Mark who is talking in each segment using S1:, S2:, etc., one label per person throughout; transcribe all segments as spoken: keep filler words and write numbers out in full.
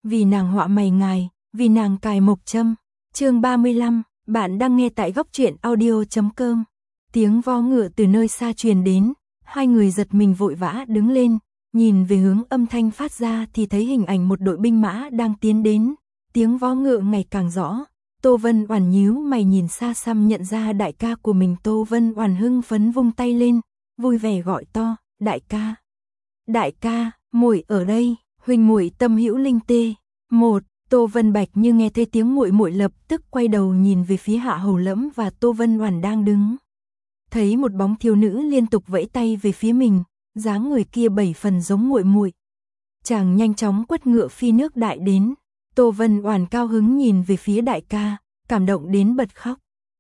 S1: vì nàng họa mày ngài, vì nàng cài mộc châm. Chương ba mươi lăm, bạn đang nghe tại góc truyện audio chấm com. Tiếng vó ngựa từ nơi xa truyền đến, hai người giật mình vội vã đứng lên, nhìn về hướng âm thanh phát ra thì thấy hình ảnh một đội binh mã đang tiến đến, tiếng vó ngựa ngày càng rõ. Tô Vân Oản nhíu mày nhìn xa xăm nhận ra đại ca của mình. Tô Vân Oản hưng phấn vung tay lên, vui vẻ gọi to, đại ca. Đại ca, muội ở đây, huynh muội tâm hữu linh tê. Một, Tô Vân Bạch như nghe thấy tiếng muội muội lập tức quay đầu nhìn về phía Hạ Hầu Lẫm và Tô Vân Oản đang đứng. Thấy một bóng thiếu nữ liên tục vẫy tay về phía mình, dáng người kia bảy phần giống muội muội. Chàng nhanh chóng quất ngựa phi nước đại đến. Tô Vân Oản cao hứng nhìn về phía đại ca, cảm động đến bật khóc.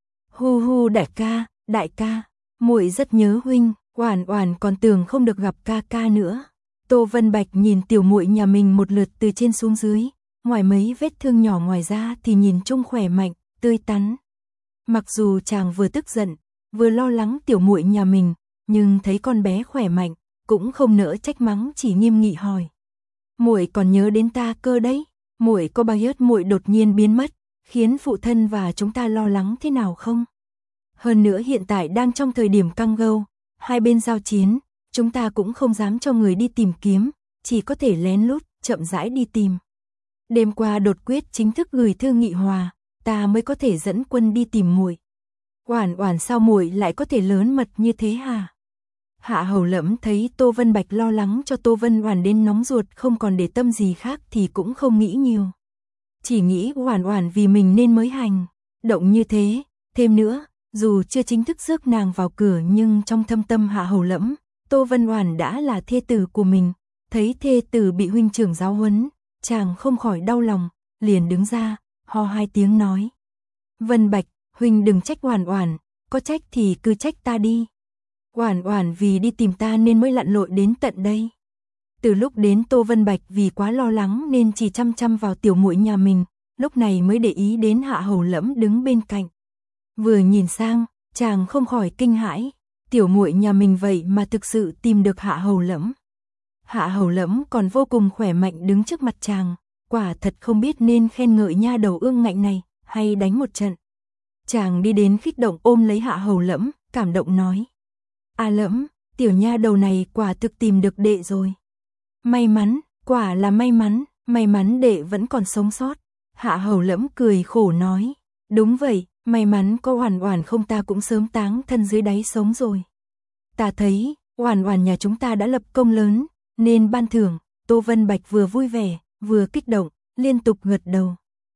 S1: Hu hu đại ca, đại ca, muội rất nhớ huynh, Oản Oản còn tưởng không được gặp ca ca nữa. Tô Vân Bạch nhìn tiểu muội nhà mình một lượt từ trên xuống dưới, ngoài mấy vết thương nhỏ ngoài ra thì nhìn trông khỏe mạnh, tươi tắn. Mặc dù chàng vừa tức giận, vừa lo lắng tiểu muội nhà mình, nhưng thấy con bé khỏe mạnh, cũng không nỡ trách mắng, chỉ nghiêm nghị hỏi: "Muội còn nhớ đến ta cơ đấy? Muội có bao biết muội đột nhiên biến mất, khiến phụ thân và chúng ta lo lắng thế nào không? Hơn nữa hiện tại đang trong thời điểm căng gâu, hai bên giao chiến, chúng ta cũng không dám cho người đi tìm kiếm, chỉ có thể lén lút, chậm rãi đi tìm. Đêm qua đột quyết chính thức gửi thư nghị hòa, ta mới có thể dẫn quân đi tìm muội. Oản Oản sao muội lại có thể lớn mật như thế hả?" Hạ Hầu Lẫm thấy Tô Vân Bạch lo lắng cho Tô Vân Oản đến nóng ruột, không còn để tâm gì khác thì cũng không nghĩ nhiều. Chỉ nghĩ Oản Oản vì mình nên mới hành động như thế, thêm nữa, dù chưa chính thức rước nàng vào cửa nhưng trong thâm tâm Hạ Hầu Lẫm, Tô Vân Oản đã là thê tử của mình, thấy thê tử bị huynh trưởng giáo huấn, chàng không khỏi đau lòng, liền đứng ra, ho hai tiếng nói: "Vân Bạch, huynh đừng trách Oản Oản, có trách thì cứ trách ta đi. Oản Oản vì đi tìm ta nên mới lặn lội đến tận đây." Từ lúc đến Tô Vân Bạch vì quá lo lắng nên chỉ chăm chăm vào tiểu muội nhà mình, lúc này mới để ý đến Hạ Hầu Lẫm đứng bên cạnh. Vừa nhìn sang, chàng không khỏi kinh hãi, tiểu muội nhà mình vậy mà thực sự tìm được Hạ Hầu Lẫm. Hạ Hầu Lẫm còn vô cùng khỏe mạnh đứng trước mặt chàng, quả thật không biết nên khen ngợi nha đầu ương ngạnh này hay đánh một trận. Chàng đi đến kích động ôm lấy Hạ Hầu Lẫm, cảm động nói: "A Lẫm, tiểu nha đầu này quả thực tìm được đệ rồi. May mắn, quả là may mắn, may mắn đệ vẫn còn sống sót." Hạ Hầu Lẫm cười khổ nói: "Đúng vậy, may mắn có Oản Oản không ta cũng sớm táng thân dưới đáy sống rồi. Ta thấy, Oản Oản nhà chúng ta đã lập công lớn, nên ban thưởng." Tô Vân Bạch vừa vui vẻ, vừa kích động, liên tục gật đầu.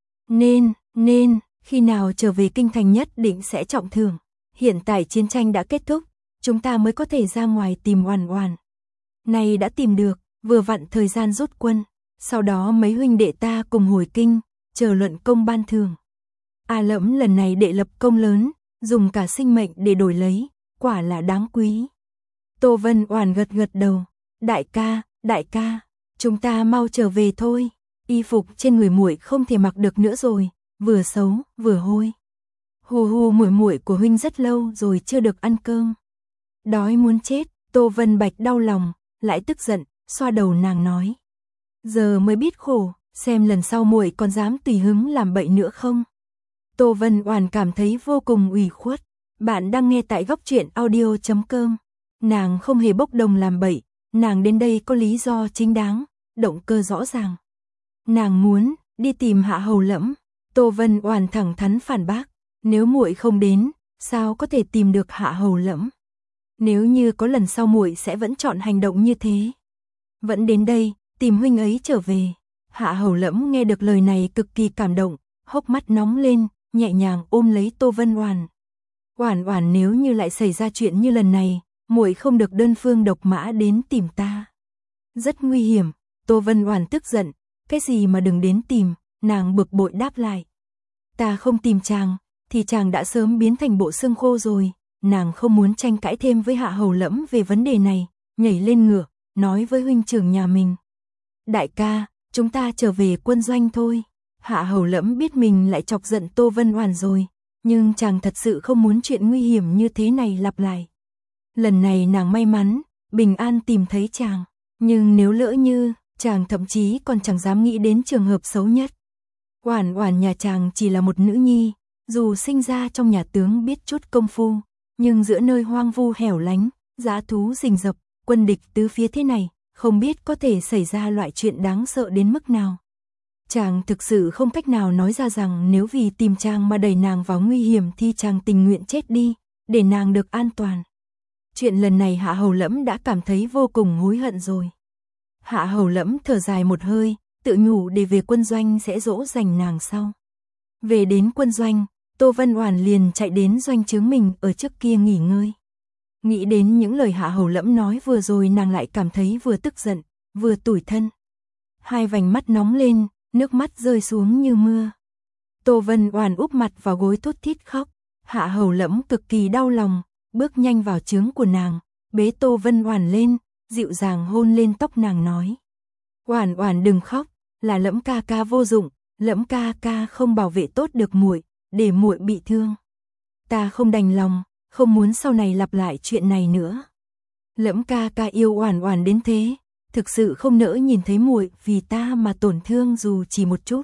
S1: Nên, nên, khi nào trở về kinh thành nhất định sẽ trọng thưởng. Hiện tại chiến tranh đã kết thúc, chúng ta mới có thể ra ngoài tìm Oản Oản. Nay đã tìm được, vừa vặn thời gian rút quân, sau đó mấy huynh đệ ta cùng hồi kinh, chờ luận công ban thưởng. A Lẫm lần này đệ lập công lớn, dùng cả sinh mệnh để đổi lấy, quả là đáng quý." Tô Vân Oản gật gật đầu: "Đại ca, đại ca, chúng ta mau trở về thôi, y phục trên người muội không thể mặc được nữa rồi, vừa xấu, vừa hôi. Hù hù muội muội của huynh rất lâu rồi chưa được ăn cơm. Đói muốn chết." Tô Vân Bạch đau lòng, lại tức giận, xoa đầu nàng nói: "Giờ mới biết khổ, xem lần sau muội còn dám tùy hứng làm bậy nữa không?" Tô Vân Oản cảm thấy vô cùng ủy khuất. Bạn đang nghe tại góc truyện audio chấm com. Nàng không hề bốc đồng làm bậy, nàng đến đây có lý do chính đáng, động cơ rõ ràng. Nàng muốn đi tìm Hạ Hầu Lẫm. Tô Vân Oản thẳng thắn phản bác: "Nếu muội không đến, sao có thể tìm được Hạ Hầu Lẫm? Nếu như có lần sau muội sẽ vẫn chọn hành động như thế. Vẫn đến đây, tìm huynh ấy trở về." Hạ Hầu Lẫm nghe được lời này cực kỳ cảm động, hốc mắt nóng lên, nhẹ nhàng ôm lấy Tô Vân Oản. "Oản Oản, nếu như lại xảy ra chuyện như lần này, muội không được đơn phương độc mã đến tìm ta. Rất nguy hiểm." Tô Vân Oản tức giận: "Cái gì mà đừng đến tìm?" Nàng bực bội đáp lại: "Ta không tìm chàng, thì chàng đã sớm biến thành bộ xương khô rồi." Nàng không muốn tranh cãi thêm với Hạ Hầu Lẫm về vấn đề này, nhảy lên ngựa, nói với huynh trưởng nhà mình: "Đại ca, chúng ta trở về quân doanh thôi." Hạ Hầu Lẫm biết mình lại chọc giận Tô Vân Oản rồi, nhưng chàng thật sự không muốn chuyện nguy hiểm như thế này lặp lại. Lần này nàng may mắn, bình an tìm thấy chàng, nhưng nếu lỡ như Chàng thậm chí còn chẳng dám nghĩ đến trường hợp xấu nhất. Oản Oản nhà chàng chỉ là một nữ nhi, dù sinh ra trong nhà tướng biết chút công phu, nhưng giữa nơi hoang vu hẻo lánh, dã thú rình rập, quân địch tứ phía thế này, không biết có thể xảy ra loại chuyện đáng sợ đến mức nào. Chàng thực sự không cách nào nói ra rằng nếu vì tìm chàng mà đẩy nàng vào nguy hiểm thì chàng tình nguyện chết đi, để nàng được an toàn. Chuyện lần này Hạ Hầu Lẫm đã cảm thấy vô cùng hối hận rồi. Hạ Hầu Lẫm thở dài một hơi, tự nhủ để về quân doanh sẽ dỗ dành nàng sau. Về đến quân doanh, Tô Vân Oản liền chạy đến doanh trướng mình ở trước kia nghỉ ngơi. Nghĩ đến những lời Hạ Hầu Lẫm nói vừa rồi, nàng lại cảm thấy vừa tức giận, vừa tủi thân. Hai vành mắt nóng lên, nước mắt rơi xuống như mưa. Tô Vân Oản úp mặt vào gối thút thít khóc. Hạ Hầu Lẫm cực kỳ đau lòng, bước nhanh vào trướng của nàng, bế Tô Vân Oản lên, dịu dàng hôn lên tóc nàng nói: "Oản Oản đừng khóc, là Lẫm ca ca vô dụng, Lẫm ca ca không bảo vệ tốt được muội, để muội bị thương. Ta không đành lòng, không muốn sau này lặp lại chuyện này nữa. Lẫm ca ca yêu Oản Oản đến thế, thực sự không nỡ nhìn thấy muội vì ta mà tổn thương dù chỉ một chút.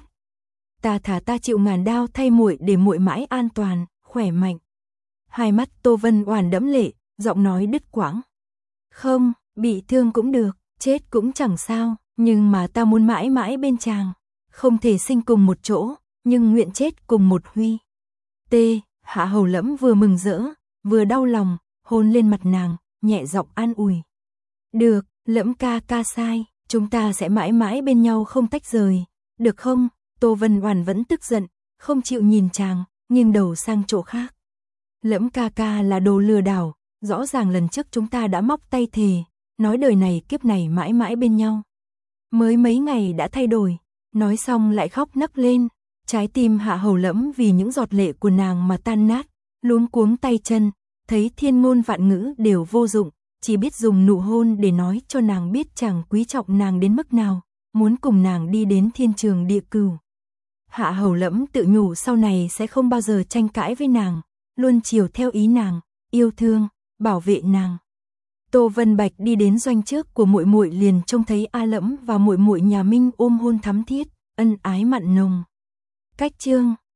S1: Ta thà ta chịu ngàn đao thay muội để muội mãi an toàn, khỏe mạnh." Hai mắt Tô Vân Oản đẫm lệ, giọng nói đứt quãng. "Không, bị thương cũng được, chết cũng chẳng sao, nhưng mà ta muốn mãi mãi bên chàng, không thể sinh cùng một chỗ, nhưng nguyện chết cùng một huy." T. Hạ Hầu Lẫm vừa mừng rỡ, vừa đau lòng, hôn lên mặt nàng, nhẹ giọng an ủi: "Được, Lẫm ca ca sai, chúng ta sẽ mãi mãi bên nhau không tách rời, được không?" Tô Vân Oản vẫn tức giận, không chịu nhìn chàng, nghiêng đầu sang chỗ khác. "Lẫm ca ca là đồ lừa đảo, rõ ràng lần trước chúng ta đã móc tay thề, nói đời này kiếp này mãi mãi bên nhau. Mới mấy ngày đã thay đổi." Nói xong lại khóc nấc lên, trái tim Hạ Hầu Lẫm vì những giọt lệ của nàng mà tan nát, luống cuống tay chân, thấy thiên ngôn vạn ngữ đều vô dụng, chỉ biết dùng nụ hôn để nói cho nàng biết chàng quý trọng nàng đến mức nào, muốn cùng nàng đi đến thiên trường địa cửu. Hạ Hầu Lẫm tự nhủ sau này sẽ không bao giờ tranh cãi với nàng, luôn chiều theo ý nàng, yêu thương, bảo vệ nàng. Tô Vân Bạch đi đến doanh trước của muội muội liền trông thấy A Lẫm và muội muội nhà Minh ôm hôn thắm thiết, ân ái mặn nồng. Cách chương